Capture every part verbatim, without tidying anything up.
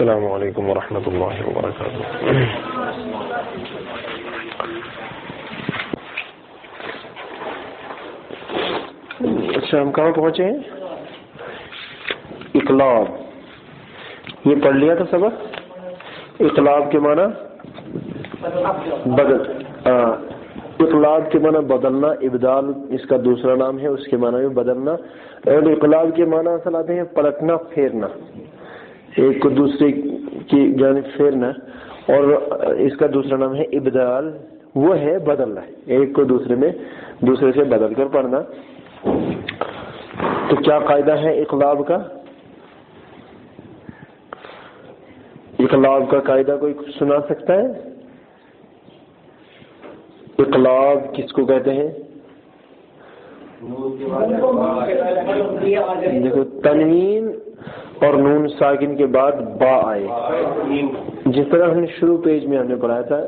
السلام علیکم ورحمۃ اللہ وبرکاتہ. اچھا ہم کہاں پہنچے ہیں؟ اقلاب. یہ پڑھ لیا تھا سبق. اقلاب کے معنی بدل. ہاں اقلاب کے معنی بدلنا. ابدال اس کا دوسرا نام ہے، اس کے معنی بھی بدلنا. اور اقلاب کے معنی اصل آتے ہیں پلٹنا، پھیرنا، ایک کو دوسرے کی جانب پھیرنا. اور اس کا دوسرا نام ہے ابدال، وہ ہے بدلنا، ایک کو دوسرے میں دوسرے سے بدل کر پڑھنا. تو کیا قاعدہ ہے اقلاب کا؟ اقلاب کا قاعدہ کوئی سنا سکتا ہے؟ اقلاب کس کو کہتے ہیں؟ دیکھو تنوین اور نون ساکن کے بعد با آئے، جس طرح ہم نے شروع پیج میں ہم نے پڑھایا تھا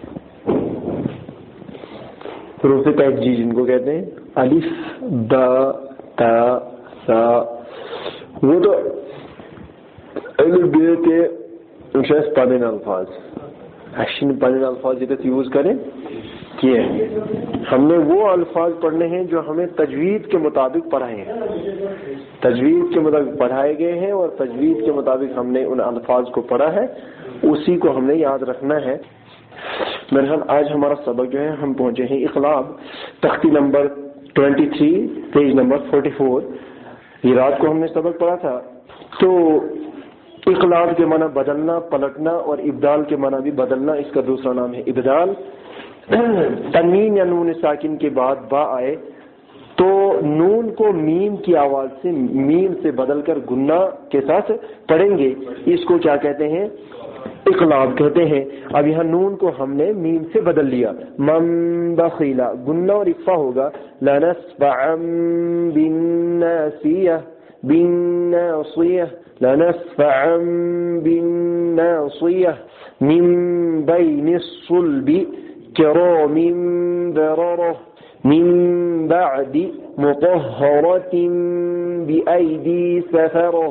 حروف تہجی جن کو کہتے ہیں، الف با تا سا. وہ تو الف بے کے شاید پانین الفاظ ایکشن پانین الفاظ جتنے یوز کریں کیے. ہم نے وہ الفاظ پڑھنے ہیں جو ہمیں تجوید کے مطابق پڑھائے ہیں، تجوید کے مطابق پڑھائے گئے ہیں، اور تجوید کے مطابق ہم نے ان الفاظ کو پڑھا ہے، اسی کو ہم نے یاد رکھنا ہے. بہرحال آج ہمارا سبق جو ہے ہم پہنچے ہیں اقلاب، تختی نمبر تیئیس، پیج نمبر چوالیس. یہ رات کو ہم نے سبق پڑھا تھا. تو اقلاب کے معنی بدلنا، پلٹنا، اور ابدال کے معنی بھی بدلنا. اس کا دوسرا نام ہے ابدال. تنوین یا نون ساکن کے بعد با آئے تو نون کو میم کی آواز سے میم سے بدل کر گنا کے ساتھ پڑھیں گے. اس کو کیا کہتے ہیں؟ اقلاب کہتے ہیں. اب یہاں نون کو ہم نے میم سے بدل لیا. من بخیلا گنا اور اخفا ہوگا. لنسفعا بالناسیہ بالناصیہ لنسفعا بالناصیہ من بین الصلب کرام بررہ من بعد مطہرۃ بأیدی سفرہ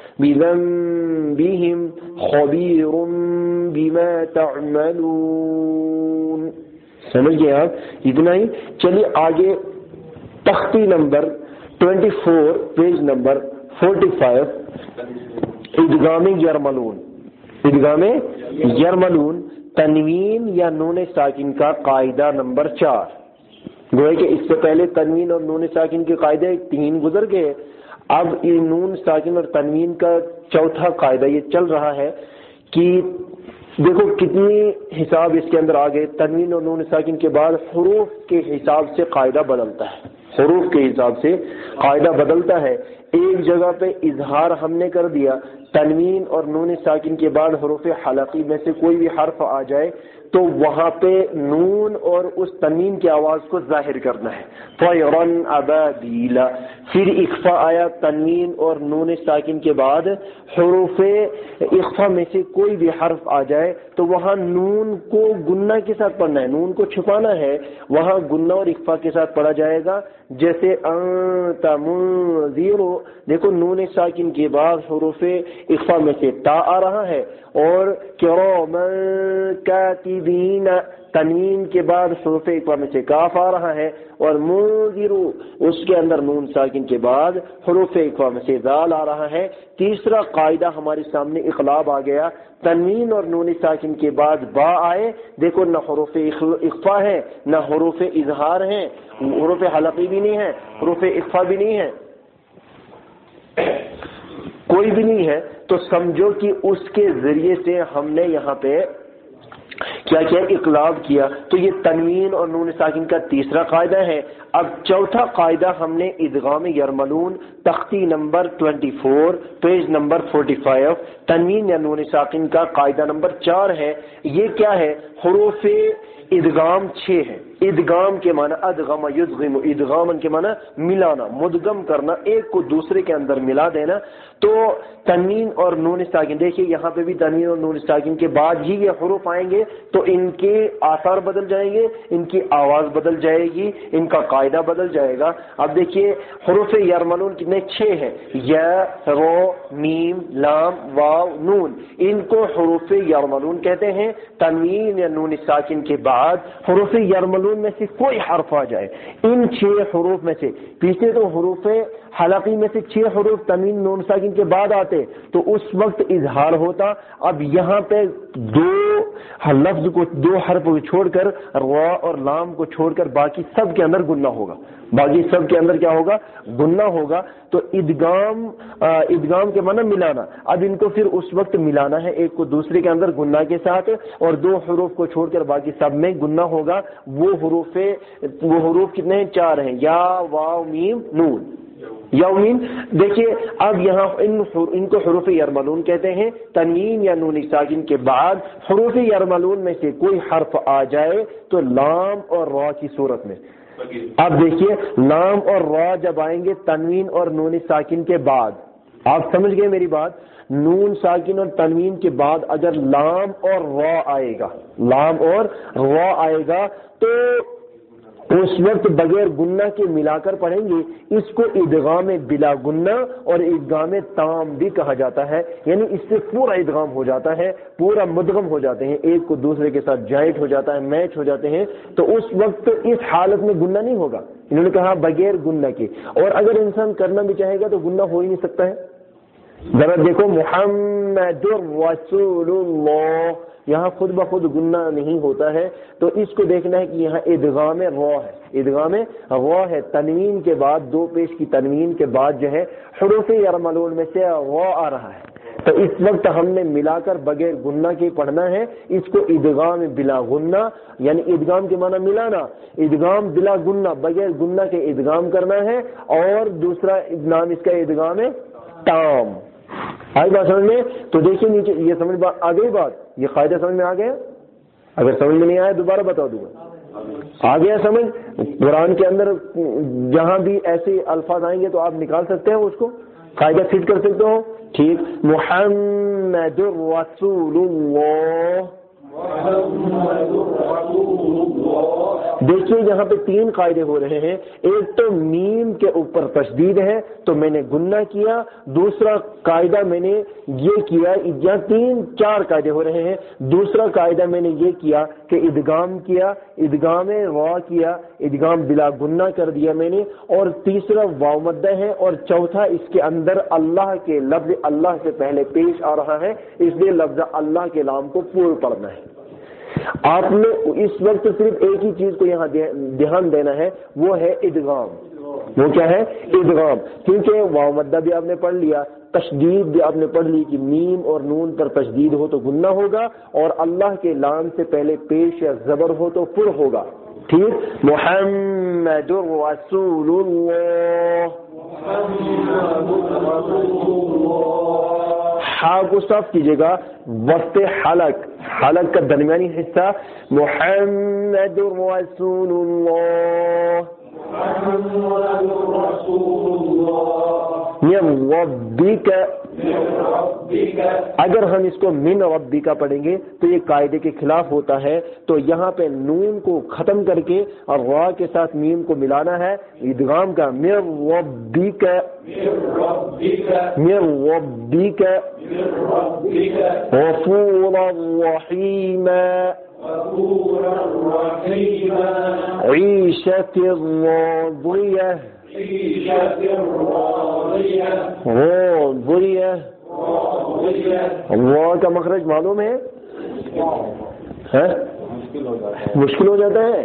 بذنبہم خبیر بما تعملون. سمجھ گئے آپ؟ اتنا ہی. چلیے آگے تختی نمبر چوبیس، پیج نمبر پینتالیس. ادغام یرملون. ادغام یرملون تنوین یا نون ساکن کا قاعدہ نمبر چار. گویا کہ اس سے پہلے تنوین اور نون ساکن کے قاعدے تین گزر گئے. اب یہ نون ساکن اور تنوین کا چوتھا قاعدہ یہ چل رہا ہے کہ دیکھو کتنی حساب اس کے اندر آ گئے. تنوین اور نون ساکن کے بعد حروف کے حساب سے قاعدہ بدلتا ہے، حروف کے حساب سے قاعدہ بدلتا ہے. ایک جگہ پہ اظہار ہم نے کر دیا، تنوین اور نون ساکن کے بعد حروف حلقی میں سے کوئی بھی حرف آ جائے تو وہاں پہ نون اور اس تنوین کی آواز کو ظاہر کرنا ہے. طیرن ابابیلا. پھر اخفا آیا، تنوین اور نون ساکن کے بعد حروف اخفا میں سے کوئی بھی حرف آ جائے تو وہاں نون کو گنا کے ساتھ پڑھنا ہے، نون کو چھپانا ہے، وہاں گنا اور اخفا کے ساتھ پڑھا جائے گا. جیسے انت منذر، دیکھو نون ساکن کے بعد حروف اخفا میں سے تا آ رہا ہے، اور کراما کاتبین تنوین کے بعد حروف اخفا میں سے کاف آ رہا ہے، اور منذر اس کے اندر نون ساکن کے بعد حروف اخفا میں سے ذال آ رہا ہے. تیسرا قاعدہ ہمارے سامنے اقلاب آ گیا. تنوین اور نون ساکن کے بعد با آئے، دیکھو نہ حروف اخفا ہے نہ حروف اظہار ہیں، حروف حلقی بھی نہیں ہے، حروف اخفا بھی نہیں ہے، کوئی بھی نہیں ہے. تو سمجھو کہ اس کے ذریعے سے ہم نے یہاں پہ کیا کیا؟ اقلاب کیا. تو یہ تنوین اور نون ساکن کا تیسرا قاعدہ ہے. اب چوتھا قاعدہ ہم نے ادغام یرملون تختی نمبر چوبیس، پیج نمبر پینتالیس، تنوین یا نون ساکن کا قاعدہ نمبر چار ہے. یہ کیا ہے؟ حروف ادغام چھ ہے، ادغام کے معنی ادغم یدغم، ادغامن کے معنی ملانا، مدغم کرنا، ایک کو دوسرے کے اندر ملا دینا. تو تنوین اور نون ساکن، دیکھیے یہاں پہ بھی تنوین اور نون ساکن کے بعد ہی یہ حروف آئیں گے تو ان کے آثار بدل جائیں گے، ان کی آواز بدل جائے گی، ان کا قاعدہ بدل جائے گا. اب دیکھیے حروف یرملون کتنے؟ چھ ہیں، یا، رو، میم، لام، واو، نون. ان کو حروف یرملون کہتے ہیں. تنوین یا نون ساکن کے بعد حروف یرملون میں سے کوئی حرف آ جائے، ان چھ حروف میں سے، پیچھے تو حروف حلقی میں سے چھ حروف تنوین نون ساکن کے بعد آتے تو اس وقت اظہار ہوتا. اب یہاں پہ دو لفظ کو، دو حرف کو چھوڑ کر، را اور لام کو چھوڑ کر باقی سب کے اندر گننا ہوگا، باقی سب کے اندر کیا ہوگا؟ گننا ہوگا. تو ادغام، ادغام کے معنی ملانا. اب ان کو پھر اس وقت ملانا ہے ایک کو دوسرے کے اندر گننا کے ساتھ، اور دو حروف کو چھوڑ کر باقی سب میں گننا ہوگا. وہ حروف وہ حروف کتنے ہیں؟ چار ہیں، یا، واو، میم، نون. یومین. دیکھیے اب یہاں ان ان کو حروف یرملون کہتے ہیں. تنوین یا نون ساکن کے بعد حروف یرملون میں سے کوئی حرف آ جائے تو لام اور را کی صورت میں، اب دیکھیے لام اور را جب آئیں گے تنوین اور نون ساکن کے بعد، آپ سمجھ گئے میری بات؟ نون ساکن اور تنوین کے بعد اگر لام اور را آئے گا، لام اور را آئے گا تو اس وقت بغیر گنہ کے ملا کر پڑھیں گے. اس کو ادغام بلا گنہ اور ادغام تام بھی کہا جاتا ہے. یعنی اس سے پورا ادغام ہو جاتا ہے، پورا مدغم ہو جاتے ہیں، ایک کو دوسرے کے ساتھ جوائنٹ ہو جاتا ہے، میچ ہو جاتے ہیں. تو اس وقت اس حالت میں گنہ نہیں ہوگا. انہوں نے کہا بغیر گنہ کے. اور اگر انسان کرنا بھی چاہے گا تو گنہ ہو ہی نہیں سکتا ہے. ذرا دیکھو محمد رسول اللہ، یہاں خود بخود گنہ نہیں ہوتا ہے. تو اس کو دیکھنا ہے کہ یہاں ادغام را ہے، ادغام را ہے. تنوین کے بعد، دو پیش کی تنوین کے بعد جو ہے حروف یرملون میں سے را آ رہا ہے. تو اس وقت ہم نے ملا کر بغیر گنہ کے پڑھنا ہے. اس کو ادغام بلا گنہ، یعنی ادغام کے معنی ملانا، ادغام بلا گنہ، بغیر گنہ کے ادغام کرنا ہے. اور دوسرا نام اس کا ادغام ہے تام. آئی بات سمجھ میں؟ تو دیکھیے نیچے یہ سمجھ آ گئی بات، یہ قاعدہ سمجھ میں آ گیا؟ اگر سمجھ میں نہیں آیا دوبارہ بتا دوں گا. آ گیا سمجھ؟ قرآن کے اندر جہاں بھی ایسے الفاظ آئیں گے تو آپ نکال سکتے ہیں، اس کو قاعدہ فٹ کر سکتے ہو. ٹھیک. محمد رسول اللہ. دیکھیے یہاں پہ تین قاعدے ہو رہے ہیں. ایک تو میم کے اوپر تشدید ہے تو میں نے گنہ کیا. دوسرا قاعدہ میں نے یہ کیا، یہاں تین چار قاعدے ہو رہے ہیں. دوسرا قاعدہ میں نے یہ کیا کہ ادغام کیا، ادغام را کیا، ادغام بلا گنہ کر دیا میں نے. اور تیسرا واو مدہ ہے. اور چوتھا اس کے اندر اللہ کے لفظ اللہ سے پہلے پیش آ رہا ہے، اس لیے لفظ اللہ کے نام کو پور پڑھنا ہے. آپ نے اس وقت صرف ایک ہی چیز کو یہاں دھیان دینا ہے، وہ ہے ادغام. وہ کیا ہے؟ ادغام. کیونکہ واو مدہ بھی آپ نے پڑھ لیا، تشدید بھی آپ نے پڑھ لی کہ میم اور نون پر تشدید ہو تو گنہ ہوگا، اور اللہ کے لام سے پہلے پیش یا زبر ہو تو پر ہوگا. ٹھیک. محمد رسول اللہ. ہا کو صاف کیجیے گا، وسط حلق، حلق کا درمیانی حصہ. محمد رسول اللہ. یہ ربک، اگر ہم اس کو من ربک پڑھیں گے تو یہ قاعدے کے خلاف ہوتا ہے. تو یہاں پہ نون کو ختم کر کے اور را کے ساتھ میم کو ملانا ہے. ادغام کا من ربک، من ربک غفورا رحیما عیشة راضیہ. راضیہ، را کا مخرج معلوم ہے؟ مشکل ہو جاتا ہے؟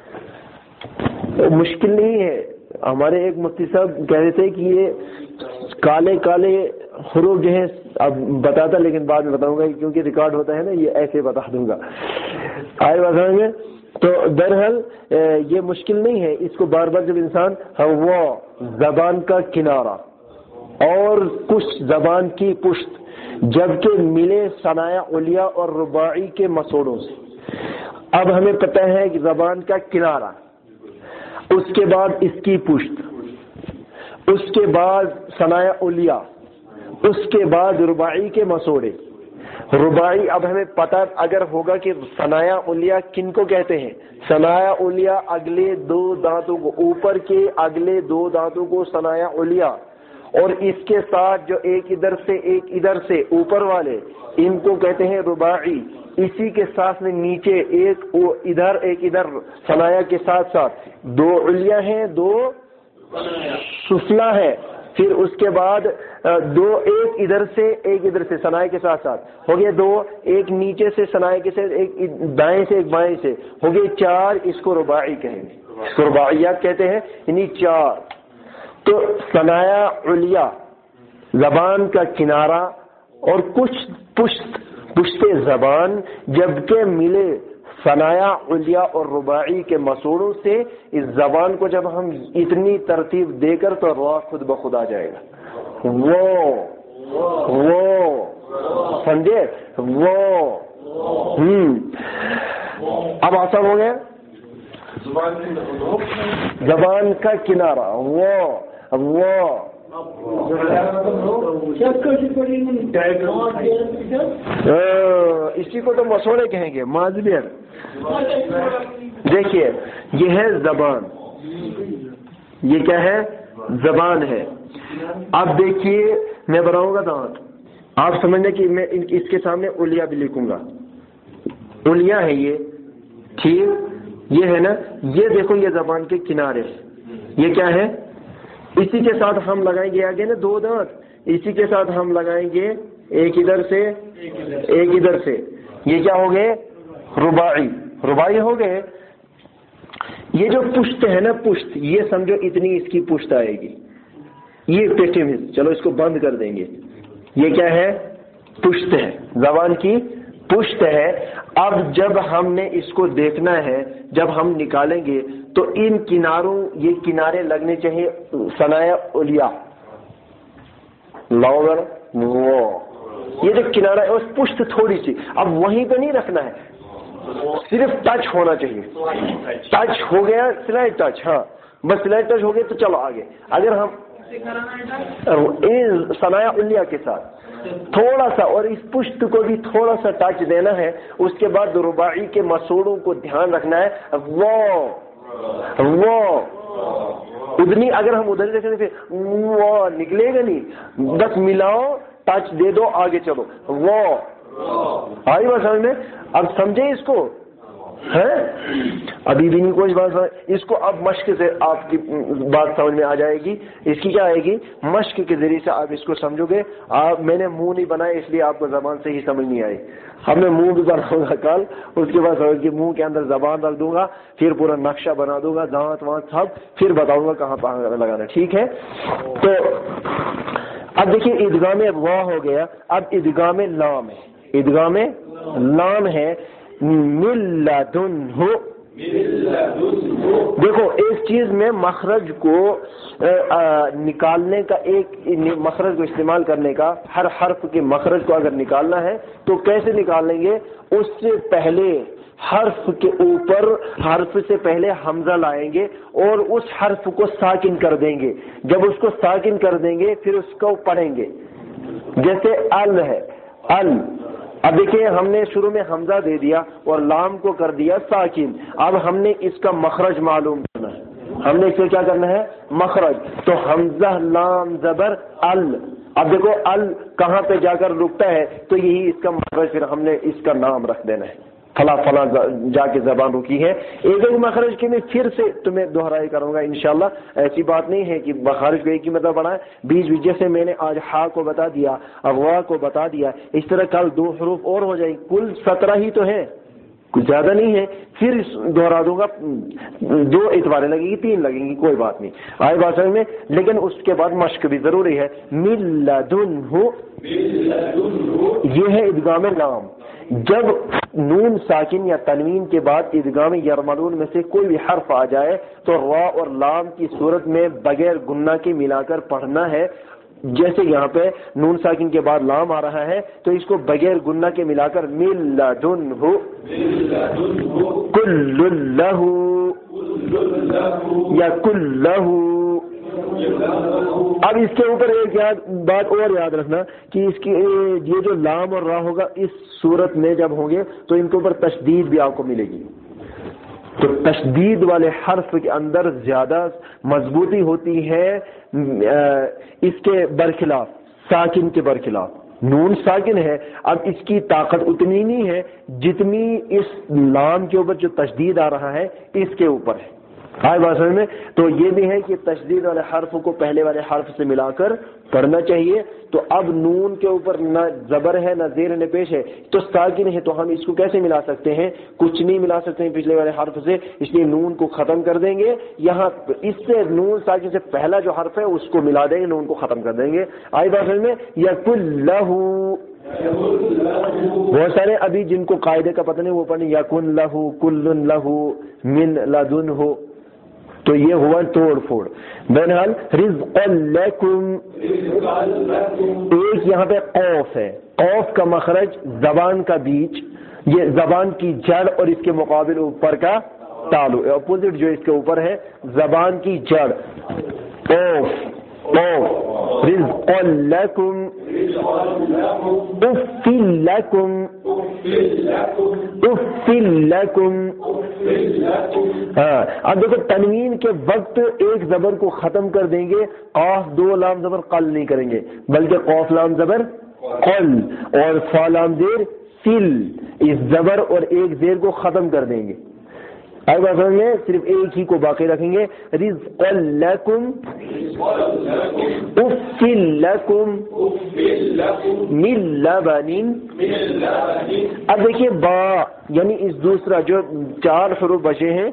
مشکل نہیں ہے. ہمارے ایک مفتی صاحب کہہ رہے تھے کہ یہ کالے کالے حروف جو ہیں، اب بتاتا لیکن بعد میں بتاؤں گا کیونکہ ریکارڈ ہوتا ہے نا، یہ ایسے بتا دوں گا. آئے بتائیں گے. تو درحال یہ مشکل نہیں ہے. اس کو بار بار جب انسان وہ زبان کا کنارہ اور کچھ زبان کی پشت جبکہ ملے ثنایا علیہ اور رباعی کے مسوڑوں سے، اب ہمیں پتہ ہے کہ زبان کا کنارہ، اس کے بعد اس کی پشت، اس کے بعد ثنایا علیہ، اس کے بعد رباعی کے مسوڑے۔ رباعی اب ہمیں پتہ اگر ہوگا کہ ثنایا علیہ کن کو کہتے ہیں، ثنایا علیہ اگلے دو دانتوں کو، اوپر کے اگلے دو دانتوں کو ثنایا علیہ، اور اس کے ساتھ جو ایک ادھر سے ایک ادھر سے اوپر والے، ان کو کہتے ہیں رباعی۔ اسی کے ساتھ میں نیچے ایک ادھر ایک ادھر ثنایا کے ساتھ ساتھ دو علیہ ہیں، دو سفلا ہے، پھر اس کے بعد دو ایک ادھر سے ایک ادھر سے ثنایا کے ساتھ ساتھ ہو گئے دو، ایک نیچے سے ثنایا کے ساتھ ایک دائیں سے ایک بائیں سے ہو گئے چار۔ اس کو رباعی کہیں گے، اس کو رباعیات کہتے ہیں، یعنی چار۔ تو ثنایا علیہ زبان کا کنارہ اور کچھ پشت پشت زبان جبکہ ملے ثنایا علیہ اور رباعی کے مسوڑوں سے، اس زبان کو جب ہم اتنی ترتیب دے کر تو را خود بخود آ جائے گا۔ وہ وہ سمجھے، وہ ہم اب آسان ہو گیا زبان کا کنارہ، وہ وہ اسی کو تو مسوڑے کہیں گے، مازبیر۔ دیکھیے یہ ہے زبان، یہ کیا ہے، زبان ہے۔ اب دیکھیے میں بناؤں گا دانت، آپ سمجھنے کہ میں اس کے سامنے علیہ بھی لکھوں گا، علیہ ہے یہ، ٹھیک، یہ ہے نا، یہ دیکھو یہ زبان کے کنارے، یہ کیا ہے، اسی کے ساتھ ہم لگائیں گے آگے نا دو دانت، اسی کے ساتھ ہم لگائیں گے ایک ادھر سے ایک ادھر سے، یہ کیا ہو گئے، رباعی، رباعی ہو گئے۔ یہ جو پشت ہے نا، پشت، یہ سمجھو اتنی اس کی پشت آئے گی، یہ پیٹی میں، چلو اس کو بند کر دیں گے، یہ کیا ہے، پشت ہے، زبان کی پشت ہے۔ اب جب ہم نے اس کو دیکھنا ہے، جب ہم نکالیں گے تو ان کناروں، یہ کنارے لگنے چاہیے ثنایا علیہ، لاؤ وہ یہ جو کنارہ ہے اس پشت تھوڑی سی، اب وہیں پہ نہیں رکھنا ہے، صرف ٹچ ہونا چاہیے، ٹچ ہو گیا، سلائٹ ٹچ، ہاں بس سلائٹ ٹچ ہو گیا تو چلو آگے۔ اگر ہم ثنایا علیہ کے ساتھ تھوڑا سا اور اس پشت کو بھی تھوڑا سا ٹچ دینا ہے، اس کے بعد رباعی کے مسوڑوں کو دھیان رکھنا ہے، وہ وہ ادنی، اگر ہم ادھر دیکھیں پھر وہ نکلے گا نہیں، بس ملاؤ، ٹچ دے دو، آگے چلو، وہ آئی بات سمجھ میں؟ اب سمجھے اس کو ہے، ابھی بھی نہیں کوئی بات سمجھ، اس کو اب مشق سے آپ کی بات سمجھ میں آ جائے گی۔ اس کی کیا آئے گی، مشق کے ذریعے سے آپ اس کو سمجھو گے۔ آپ میں نے منہ نہیں بنایا اس لیے آپ کو زبان سے ہی سمجھ نہیں آئی، ہم نے منہ بھی بناؤں گا کل، اس کے بعد سمجھ کے منہ کے اندر زبان رکھ دوں گا، پھر پورا نقشہ بنا دوں گا، دانت وانت سب، پھر بتاؤں گا کہاں پہ لگانا، ٹھیک ہے؟ تو اب دیکھیے ادغام وا ہو گیا، اب ادغام لام ہے، ادغام لام ہے، من لدنہ۔ دیکھو ایک چیز میں مخرج کو نکالنے کا، ایک مخرج کو استعمال کرنے کا، ہر حرف کے مخرج کو اگر نکالنا ہے تو کیسے نکال لیں گے، اس سے پہلے حرف کے اوپر حرف سے پہلے حمزہ لائیں گے اور اس حرف کو ساکن کر دیں گے، جب اس کو ساکن کر دیں گے پھر اس کو پڑھیں گے، جیسے ال ہے، ال، اب دیکھیں ہم نے شروع میں حمزہ دے دیا اور لام کو کر دیا ساکن، اب ہم نے اس کا مخرج معلوم کرنا ہے، ہم نے اس سے کیا کرنا ہے، مخرج، تو حمزہ لام زبر ال، اب دیکھو ال کہاں پہ جا کر رکتا ہے تو یہی اس کا مخرج، پھر ہم نے اس کا نام رکھ دینا ہے، فلاں فلاں جا کے زبان رکی ہے۔ ایک ایک مخرج کے میں پھر سے تمہیں دہرائی کروں گا انشاءاللہ، ایسی بات نہیں ہے کہ مخارج کو ایک ہی مطلب بنائے، بیچ بیچ جیسے میں نے آج ہا کو بتا دیا، اغوا کو بتا دیا، اس طرح کل دو حروف اور ہو جائیں، کل سترہ ہی تو ہے، کچھ زیادہ نہیں ہے، پھر دہرا دوں گا، دو اعتباریں لگیں گی، تین لگیں گی، کوئی بات نہیں، آئے بات سمجھ میں، لیکن اس کے بعد مشق بھی ضروری ہے۔ من لدنہ، یہ ہے ادغام لام۔ جب نون ساکن یا تنوین کے بعد ادغام یرملون میں سے کوئی بھی حرف آ جائے تو را اور لام کی صورت میں بغیر گنہ کے ملا کر پڑھنا ہے، جیسے یہاں پہ نون ساکن کے بعد لام آ رہا ہے تو اس کو بغیر گنہ کے ملا کر من لدنہ کل لہ یا کل لہ. اب اس کے اوپر ایک یاد بات اور یاد رکھنا کہ اس کی یہ جو لام اور را ہوگا اس صورت میں جب ہوں گے تو ان کے اوپر تشدید بھی آپ کو ملے گی. تو تشدید والے حرف کے اندر زیادہ مضبوطی ہوتی ہے اس کے برخلاف، ساکن کے برخلاف. نون ساکن ہے، اب اس کی طاقت اتنی نہیں ہے جتنی اس لام کے اوپر جو تشدید آ رہا ہے اس کے اوپر ہے. آئے بات سمجھ میں؟ تو یہ بھی ہے کہ تشدید والے حرف کو پہلے والے حرف سے ملا کر پڑھنا چاہیے. تو اب نون کے اوپر نہ زبر ہے نہ زیر نہ پیش ہے تو ساکن ہے، تو ہم اس کو کیسے ملا سکتے ہیں؟ کچھ نہیں ملا سکتے ہیں پچھلے والے حرف سے، اس لیے نون کو ختم کر دیں گے. یہاں اس سے نون ساکن سے پہلا جو حرف ہے اس کو ملا دیں گے، نون کو ختم کر دیں گے. آئی بات سمجھ میں؟ یکن لہو، بہت سارے ابھی جن کو قاعدے کا پتہ نہیں وہ پڑھیں یکن لہو کل لہو من لدنہ، تو یہ ہوا توڑ پھوڑ. بہرحال رزق لکم، ایک یہاں پہ قوف ہے، قوف کا مخرج زبان کا بیچ، یہ زبان کی جڑ اور اس کے مقابل اوپر کا تالو، اپوزٹ جو اس کے اوپر ہے زبان کی جڑ. قوف قوف رزق لکم افل لکم افل لکم. ہاں اب دیکھو تنوین کے وقت ایک زبر کو ختم کر دیں گے، قاف دو لام زبر قل نہیں کریں گے بلکہ قوف لام زبر قل اور فا لام زیر فل، اس زبر اور ایک زیر کو ختم کر دیں گے. آئے بات سمجھ میں؟ صرف ایک ہی کو باقی رکھیں گے. رزق لکم افل لکم من لبن. اب دیکھیے با یعنی اس دوسرا جو چار حروف بچے ہیں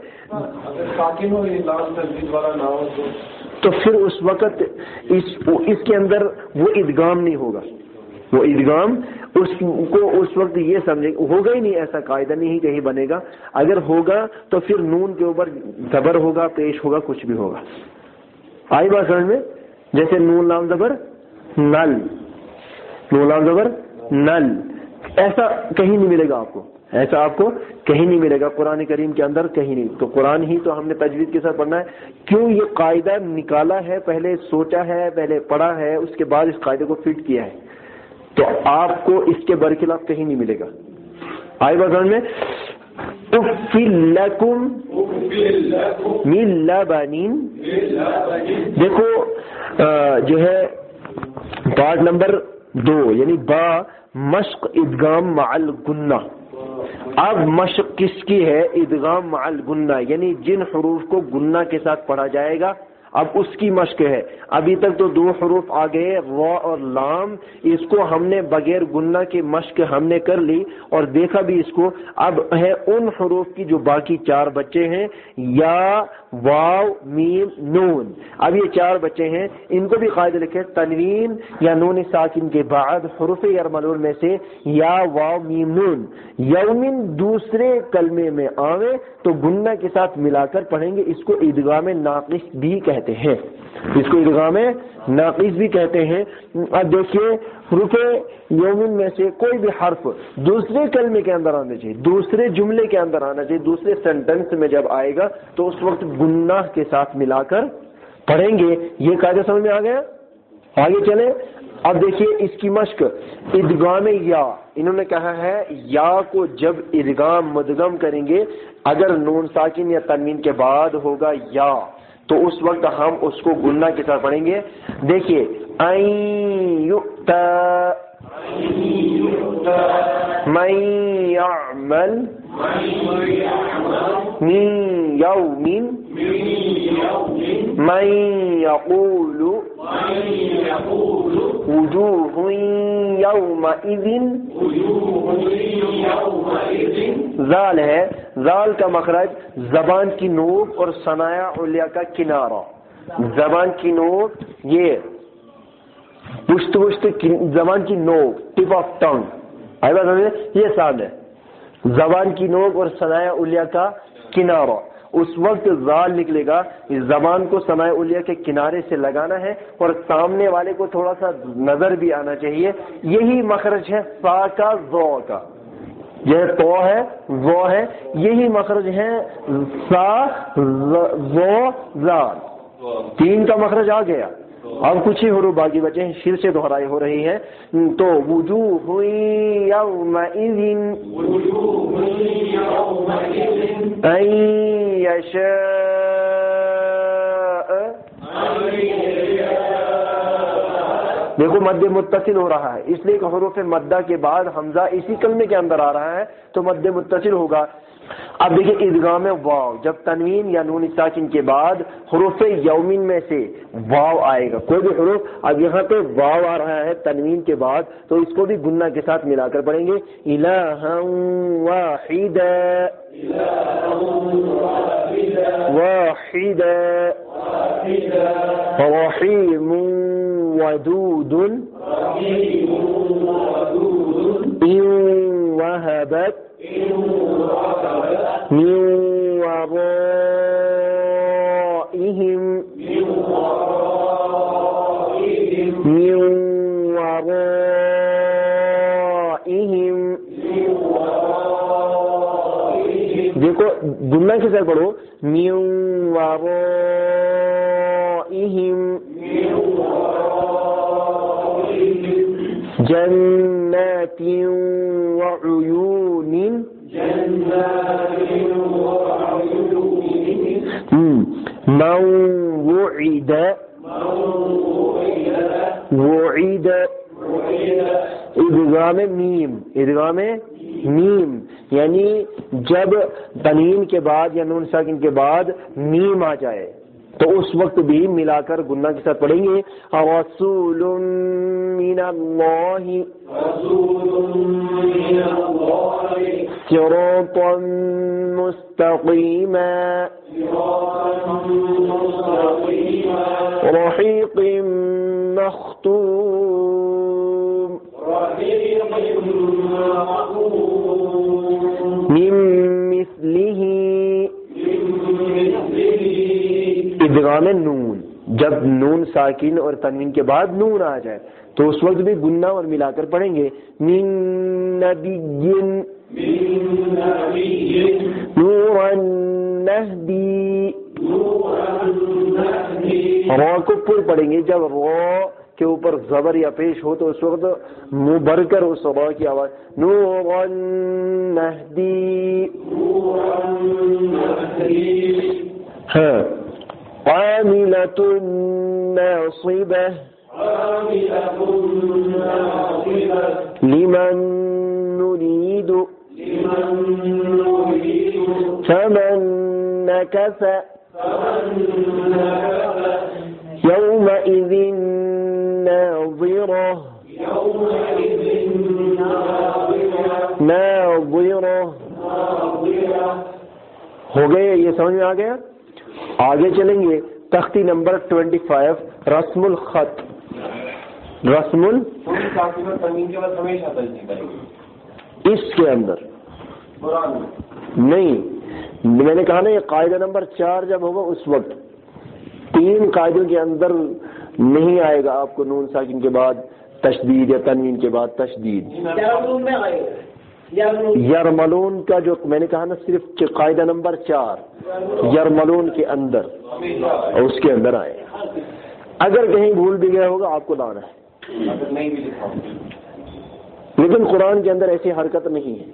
تو پھر اس وقت اس اس کے اندر وہ ادغام نہیں ہوگا. وہ ادغام اس کو اس وقت یہ سمجھے ہوگا ہی نہیں، ایسا قاعدہ نہیں کہیں بنے گا. اگر ہوگا تو پھر نون کے اوپر زبر ہوگا، پیش ہوگا، کچھ بھی ہوگا. آئی بات سمجھ میں؟ جیسے نون لام زبر نل، نون لام زبر نل، ایسا کہیں نہیں ملے گا آپ کو، ایسا آپ کو کہیں نہیں ملے گا قرآن کریم کے اندر، کہیں نہیں. تو قرآن ہی تو ہم نے تجوید کے ساتھ پڑھنا ہے. کیوں یہ قاعدہ نکالا ہے؟ پہلے سوچا ہے، پہلے پڑھا ہے، اس کے بعد اس قاعدے کو فٹ کیا ہے. تو آپ کو اس کے برخلاف کہیں نہیں ملے گا. آئی بازار میں افل لکم من لبن. دیکھو جو ہے پارٹ نمبر دو یعنی با مشق ادغام مع الغنہ. اب مشق کس کی ہے؟ ادغام مع الغنہ، یعنی جن حروف کو گنہ کے ساتھ پڑھا جائے گا اب اس کی مشق ہے. ابھی تک تو دو حروف آ گئے را اور لام، اس کو ہم نے بغیر گنہ کی مشق ہم نے کر لی اور دیکھا بھی اس کو. اب ہے ان حروف کی جو باقی چار بچے ہیں، یا واو میم نون. اب یہ چار بچے ہیں، ان کو بھی قاعدے لکھے تنوین یا نون ساکن کے بعد حروف یرملون میں سے یا واو میم نون یومن دوسرے کلمے میں آوے تو گنہ کے ساتھ ملا کر پڑھیں گے. اس کو ادغام ناقص بھی کہتے ہیں، اس کو ادغام ناقص بھی کہتے ہیں. اب دیکھیے حروف یومن میں سے کوئی بھی حرف دوسرے کلمے کے اندر آنا چاہیے، دوسرے جملے کے اندر آنا چاہیے، دوسرے سینٹنس میں جب آئے گا تو اس وقت گناہ کے ساتھ ملا کر پڑھیں گے. یہ قاعدہ سمجھ میں آ گیا؟ آگے چلیں. اب دیکھیے اس کی مشق ادغام یا، انہوں نے کہا ہے یا کو جب ادغام مدغم کریں گے اگر نون ساکن یا تنوین کے بعد ہوگا یا تو اس وقت ہم اس کو گنہ کے ساتھ پڑھیں گے. دیکھیے این یؤتا من یعمل من یوم من یقول وجوہ یومئذ. زال ہے، زال کا مخرج زبان کی نوک اور ثنایا علیا کا کنارہ. زبان کی نوک یہ پشت پشت زبان کی نوک ٹپ آف ٹنگ، یہ ساتھ ہے زبان کی نوک اور ثنایا علیا کا کنارہ. اس وقت زال نکلے گا. اس زبان کو سماع علیہ کے کنارے سے لگانا ہے اور سامنے والے کو تھوڑا سا نظر بھی آنا چاہیے. یہی مخرج ہے سا کا ذو کا. یہ تو ہے ذو ہے, یہی مخرج ہے سا ذو زال. تین کا مخرج آ گیا. اب کچھ ہی حروف باقی بچے ہیں, شیر سے دہرائی ہو رہی ہے. تو وجوہ یومئذ ان یشاء, دیکھو مد متصل ہو رہا ہے اس لیے کہ حروف مدہ کے بعد حمزہ اسی کلمے کے اندر آ رہا ہے تو مد متصل ہوگا. اب دیکھیں ادغام واو, جب تنوین یا نون ساکن کے بعد حروف یومین میں سے واو آئے گا, کوئی بھی حروف, اب یہاں پہ واو آ رہا ہے تنوین کے بعد تو اس کو بھی گنہ کے ساتھ ملا کر پڑھیں گے. الہا واحدا واحدا رحیم ودود ان وهبت من ورائهم من ورائهم. دیکھو جملہ کے ساتھ پڑھو, من ورائهم جنات وعيون من وعد وعد ادغام میم, ادغام میم یعنی جب تنوین کے بعد یا نون ساکن کے بعد میم آ جائے تو اس وقت بھی ملا کر گنہ کے ساتھ پڑھیں گے. رسول من اللہ صراطا مستقیما رحیق مختوم من مثلہ. ادغام نون, جب نون ساکن اور تنوین کے بعد نون آ جائے تو اس وقت بھی گنہ اور ملا کر پڑھیں گے. من نبی نورا نہدی, را کو پر پڑھیں گے. جب را کے اوپر زبر یا پیش ہو تو اس وقت منہ بھر کر اس را کی آواز نورا نہدی. ہاں عاملۃ ناصبہ لمن نريد فمن نكث يومئذ ناظرة ناظرة. ہو گئے, یہ سمجھ میں آ گیا. آگے چلیں گے تختی نمبر ٹوینٹی فائیو, رسم الخط. رسم ال اس کے اندر نہیں, میں نے کہا نا یہ قاعدہ نمبر چار جب ہوگا اس وقت تین قاعدوں کے اندر نہیں آئے گا آپ کو نون ساکن کے بعد تشدید یا تنوین کے بعد تشدید. یرملون کا جو میں نے کہا نا صرف قاعدہ نمبر چار یرملون کے اندر اور اس کے اندر آئے. اگر کہیں بھول بھی گیا ہوگا آپ کو لانا ہے, لیکن قرآن کے اندر ایسی حرکت نہیں ہے.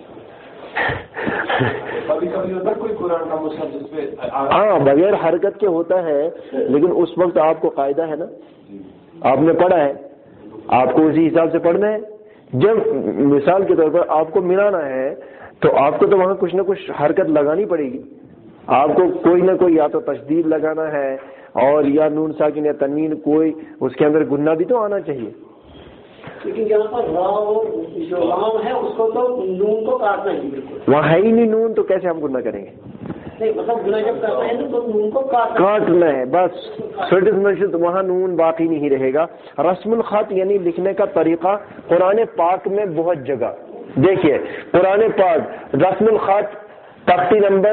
ہاں بغیر حرکت کے ہوتا ہے, لیکن اس وقت آپ کو قاعدہ ہے نا, آپ نے پڑھا ہے, آپ کو اسی حساب سے پڑھنا ہے. جب مثال کے طور پر آپ کو ملانا ہے تو آپ کو تو وہاں کچھ نہ کچھ حرکت لگانی پڑے گی. آپ کو کوئی نہ کوئی یا تو تشدید لگانا ہے اور یا نون ساکن یا تنوین, کوئی اس کے اندر گنہ بھی تو آنا چاہیے. لیکن یہاں پر را جو رام ہے اس کو تو نون کو کاٹنا ہی بالکل, وہاں ہے ہی نہیں نون, تو کیسے ہم گنہ کریں گے؟ نہیں مطلب گناہ جب کرنا ہے تو نون کو کاٹنا ہے بس. وہاں نون باقی نہیں رہے گا. رسم الخط یعنی لکھنے کا طریقہ قرآن پاک میں بہت جگہ دیکھیے. قرآن پاک رسم الخط تختی نمبر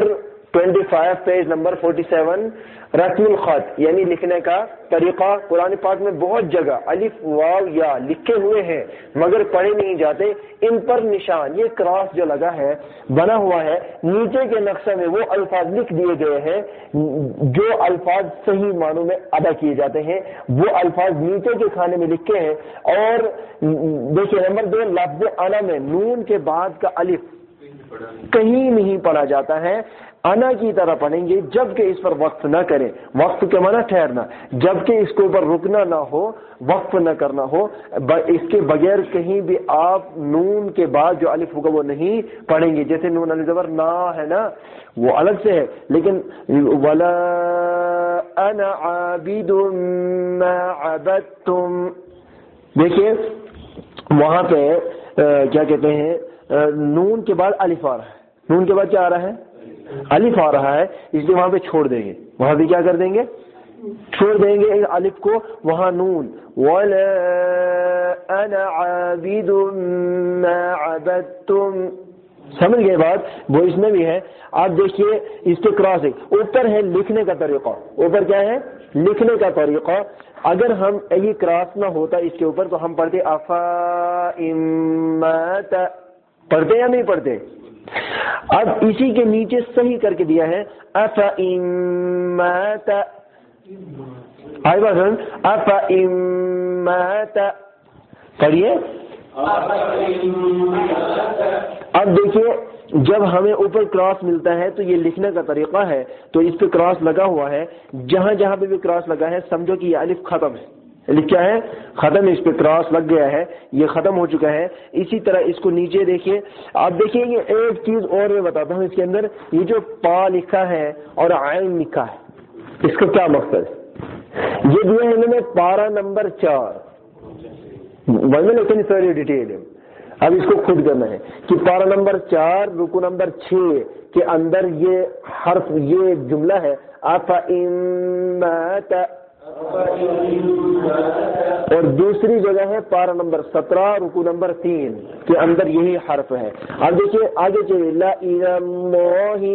पच्चीस पेज नंबर सैंतालीस, रस्म الخط यानी लिखने का तरीका। कुरान पाक में बहुत जगह अलिफ वाव या लिखे हुए हैं मगर पढ़े नहीं जाते। इन पर निशान, ये क्रॉस जो लगा है, बना हुआ है, नीचे के नक्शे में वो अल्फाज लिख दिए गए हैं जो अल्फाज सही मानों में अदा किए जाते हैं, वो अल्फाज नीचे के खाने में लिखे हैं। और देखिए नंबर दो, लफ्ज अना में नून के बाद का अलिफ कहीं नहीं पढ़ा जाता है, अना की तरह पढ़ेंगे जबकि इस पर वक्फ न करें। वक्फ के माना ठहरना, जबकि इसके ऊपर रुकना ना हो, वक्फ न करना हो, इसके बगैर कहीं भी आप नून के बाद जो अलिफ होगा वो नहीं पढ़ेंगे। जैसे नून अलिफ ज़बर ना है ना, वो अलग से है, लेकिन वला अना आबिदुम मा अबदतुम, देखिए वहां पे आ, क्या कहते हैं, आ, नून के बाद अलिफ आ रहा है, नून के बाद क्या आ रहा है, अलिफ आ रहा है, इसलिए वहां पे छोड़ देंगे, वहां भी क्या कर देंगे, छोड़ देंगे अलिफ को, वहां नून वला अना आबिदुम मा अबदतुम, समझ गए बात, वो इसमें भी है। आप देखिए इसके क्रॉस है, ऊपर है लिखने का तरीका, ऊपर क्या है, लिखने का तरीका। अगर हम ये क्रॉस ना होता इसके ऊपर तो हम पढ़ते अफा इम्मत, पढ़ते या नहीं पढ़ते। अब इसी के नीचे सही करके दिया है अफा इम्मत, आई बात, अफा इम्मत, पढ़िए। अब देखिए जब हमें ऊपर क्रॉस मिलता है तो ये लिखने का तरीका है, तो इस पे क्रॉस लगा हुआ है, जहां जहां पे भी क्रॉस लगा है समझो कि ये अलिफ खत्म है, अलिफ क्या है, खत्म, इस पे क्रॉस लग गया है, ये खत्म हो चुका है। इसी तरह इसको नीचे देखिए, आप देखिए ये एक चीज और मैं बताता हूँ, इसके अंदर ये जो पा लिखा है और आइन लिखा है, इसका क्या मकसद है, ये दिया है इन्होंने पारा नंबर चार, वजन लेकिन सारी डिटेल है, अब इसको खुद करना है कि पारा नंबर चार रुकू नंबर छह के अंदर ये हर्फ, ये जुमला है अफा इम्मत, और दूसरी जगह है पारा नंबर सत्रह रुकू नंबर तीन के अंदर यही हर्फ है। अब देखिए आगे चलिए, ला इलाही,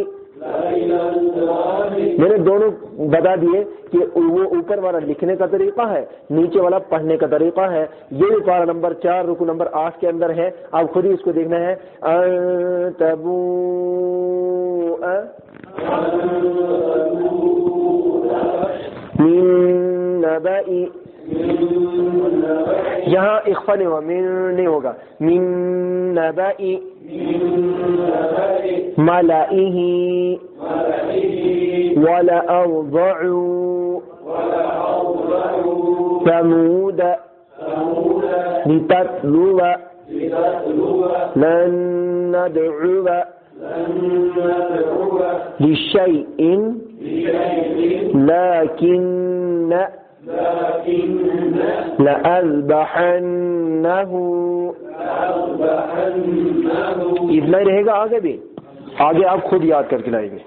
मैंने दोनों बता दिए कि वो ऊपर वाला लिखने का तरीका है, नीचे वाला पढ़ने का तरीका है। ये भी पारा नंबर चार रुकू नंबर आठ के अंदर है, आप खुद ही इसको देखना है। तबू यहाँ इख्फा नहीं होगा, मिन नहीं होगा, मिन नबाई मलाइही वला अवज़अू समूद लितत्लुव लन नदउव लिशैइन लकिन लअज़बहन्नहु, इतना ही रहेगा, आगे भी आगे आप खुद याद करके लाएंगे।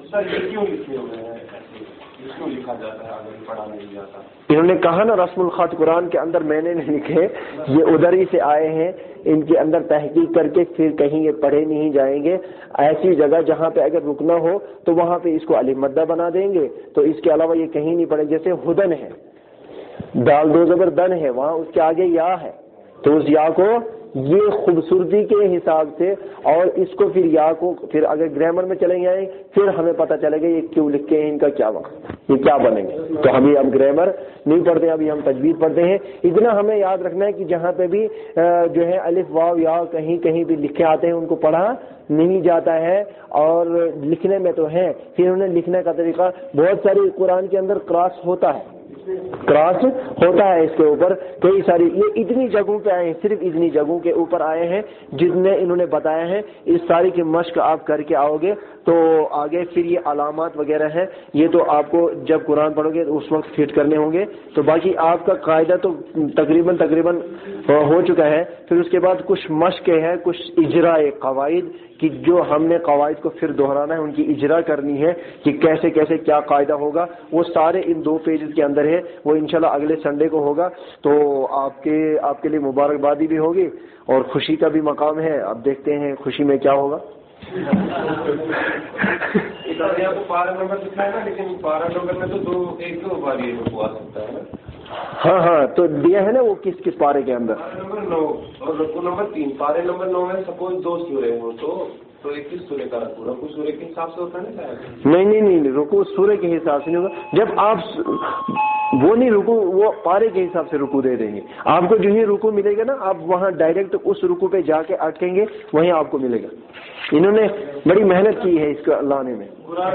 इन्होंने कहा ना रस्मुल खत कुरान के अंदर मैंने नहीं लिखे, ये उधर ही से आए हैं, इनके अंदर तहकीक करके फिर कहीं ये पढ़े नहीं जाएंगे। ऐसी जगह जहाँ पे अगर रुकना हो तो वहाँ पे इसको अलिफ मद्दा बना देंगे, तो इसके अलावा ये कहीं नहीं पढ़े। जैसे हुदन है, दाल दो जबर दन है, वहाँ उसके आगे या है, तो उस या को ये खूबसूरती के हिसाब से, और इसको फिर या को फिर अगर ग्रामर में चले जाए फिर हमें पता चलेगा ये क्यों लिखे हैं, इनका क्या मकसद, ये क्या बनेंगे। तो हम हम ग्रामर नहीं पढ़ते, अभी हम तजवीद पढ़ते हैं। इतना हमें याद रखना है कि जहाँ पे भी जो है अलिफ वाव या कहीं कहीं भी लिखे आते हैं उनको पढ़ा नहीं जाता है, और लिखने में तो है। फिर उन्हें लिखने का तरीका, बहुत सारी कुरान के अंदर क्रॉस होता है, क्रॉस होता है इसके ऊपर कई सारी, ये इतनी जगहों पे आए हैं, सिर्फ इतनी जगहों के ऊपर आए हैं जितने इन्होंने बताया है। इस सारी की मश्क आप करके आओगे तो आगे फिर ये अलामात वगैरह है, ये तो आपको जब कुरान पढ़ोगे तो उस वक्त फिट करने होंगे। तो बाकी आपका कायदा तो तकरीबन तकरीबन हो चुका है। फिर उसके बाद कुछ मश्क है, कुछ इजरा कवायद कि जो हमने कवायद को फिर दोहराना है, उनकी इजरा करनी है कि कैसे कैसे क्या कायदा होगा, वो सारे इन दो पेजेस के अंदर है। वो इंशाल्लाह अगले संडे को होगा, तो आपके आपके लिए मुबारकबादी भी होगी और खुशी का भी मकाम है। अब देखते हैं खुशी में क्या होगा। آپ کو پارا نمبر دکھایا نا، لیکن پارا نمبر میں تو دو ایک دو بار یہ رکو آ سکتا ہے نا. ہاں ہاں تو دیا ہے نا وہ کس کس پارے کے اندر. پارا نمبر نو اور رکو نمبر تین. پارے نمبر نو میں سپوز دو سورے ہوں تو تو اکیس سورے کا رکو رکو سورے کے حساب سے ہوتا ہے نا شاید. نہیں نہیں نہیں رکو سورے کے حساب سے نہیں ہوگا. جب آپ وہ نہیں رکو وہ پارے کے حساب سے رکو دے دیں گے آپ کو. جو ہی رکو ملے گا نا آپ وہاں ڈائریکٹ اس رکو پہ جا کے اٹکیں گے وہیں آپ کو ملے گا. انہوں نے بڑی محنت کی ہے اس کو لانے میں.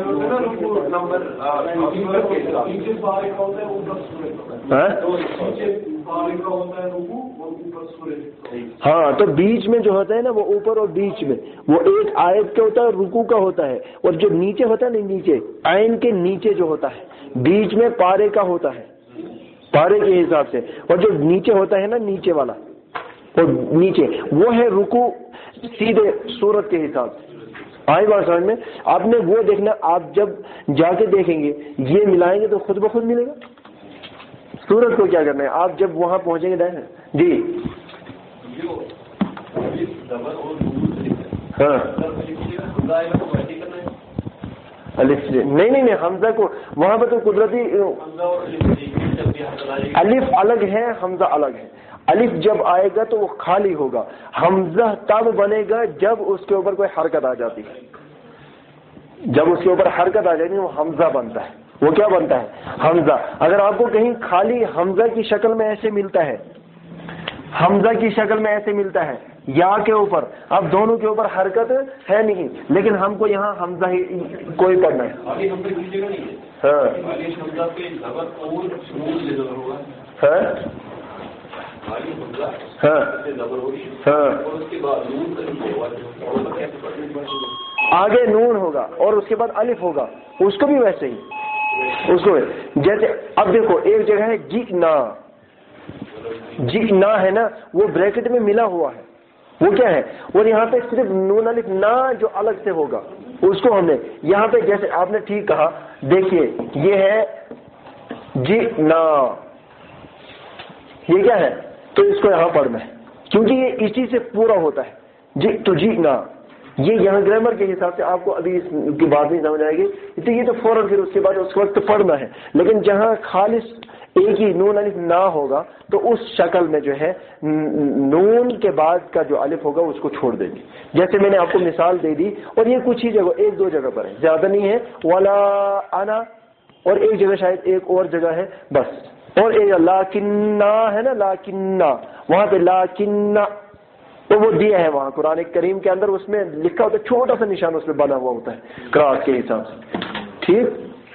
ہاں تو بیچ میں جو ہوتا ہے نا وہ اوپر اور بیچ میں وہ ایک آیت کا ہوتا ہے رکوع کا ہوتا ہے. اور جو نیچے ہوتا ہے نا نیچے عین کے نیچے جو ہوتا ہے بیچ میں پارے کا ہوتا ہے پارے کے حساب سے. اور جو نیچے ہوتا ہے نا نیچے والا اور نیچے وہ ہے رکوع سیدھے سورت کے حساب سے. آئی بات سمجھ میں. آپ نے وہ دیکھنا آپ جب جا کے دیکھیں گے یہ ملائیں گے تو خود بخود ملے گا. سورت کو کیا کرنا ہے آپ جب وہاں پہنچیں گے ڈائریکٹ جی ہاں الف نہیں نہیں نہیں حمزہ کو وہاں پہ تو قدرتی الف الگ ہے حمزہ الگ ہے. الف جب آئے گا تو وہ خالی ہوگا. حمزہ تب بنے گا جب اس کے اوپر کوئی حرکت آ جاتی ہے. جب اس کے اوپر حرکت آ جاتی ہے وہ حمزہ بنتا ہے. وہ کیا بنتا ہے حمزہ. اگر آپ کو کہیں خالی حمزہ کی شکل میں ایسے ملتا ہے حمزہ کی شکل میں ایسے ملتا ہے یا کے اوپر اب دونوں کے اوپر حرکت ہے نہیں لیکن ہم کو یہاں حمزہ ہی کوئی پڑھنا ہے. ہاں ہاں ہاں آگے نون ہوگا اور اس کے بعد الف ہوگا. اس کو بھی ویسے ہی اس کو جیسے اب دیکھو ایک جگہ ہے جی نا جی نا ہے نا وہ بریکٹ میں ملا ہوا ہے وہ کیا ہے. اور یہاں پہ صرف نون الف نا جو الگ سے ہوگا اس کو ہم نے یہاں پہ جیسے آپ نے ٹھیک کہا دیکھیے یہ ہے جی نا یہ کیا ہے تو اس کو یہاں پڑھنا ہے کیونکہ یہ اسی سے پورا ہوتا ہے جی تو جی نا. یہ یہاں گرامر کے حساب سے آپ کو ابھی اس کی بات نہیں سمجھ آئے گی تو یہ تو فوراً پھر اس کے بعد اس وقت پڑھنا ہے. لیکن جہاں خالص ایک ہی نون الف نہ ہوگا تو اس شکل میں جو ہے نون کے بعد کا جو الف ہوگا اس کو چھوڑ دیں گے. جیسے میں نے آپ کو مثال دے دی اور یہ کچھ ہی جگہ ایک دو جگہ پر ہے زیادہ نہیں ہے. ولا انا اور ایک جگہ شاید ایک اور جگہ ہے بس. اور ایک لاکنہ ہے نا لاکنہ وہاں پہ لاکنہ تو وہ دیا ہے وہاں قرآن کریم کے اندر اس میں لکھا ہوتا ہے چھوٹا سا نشان اس میں بنا ہوا ہوتا ہے قرأت کے حساب سے. ٹھیک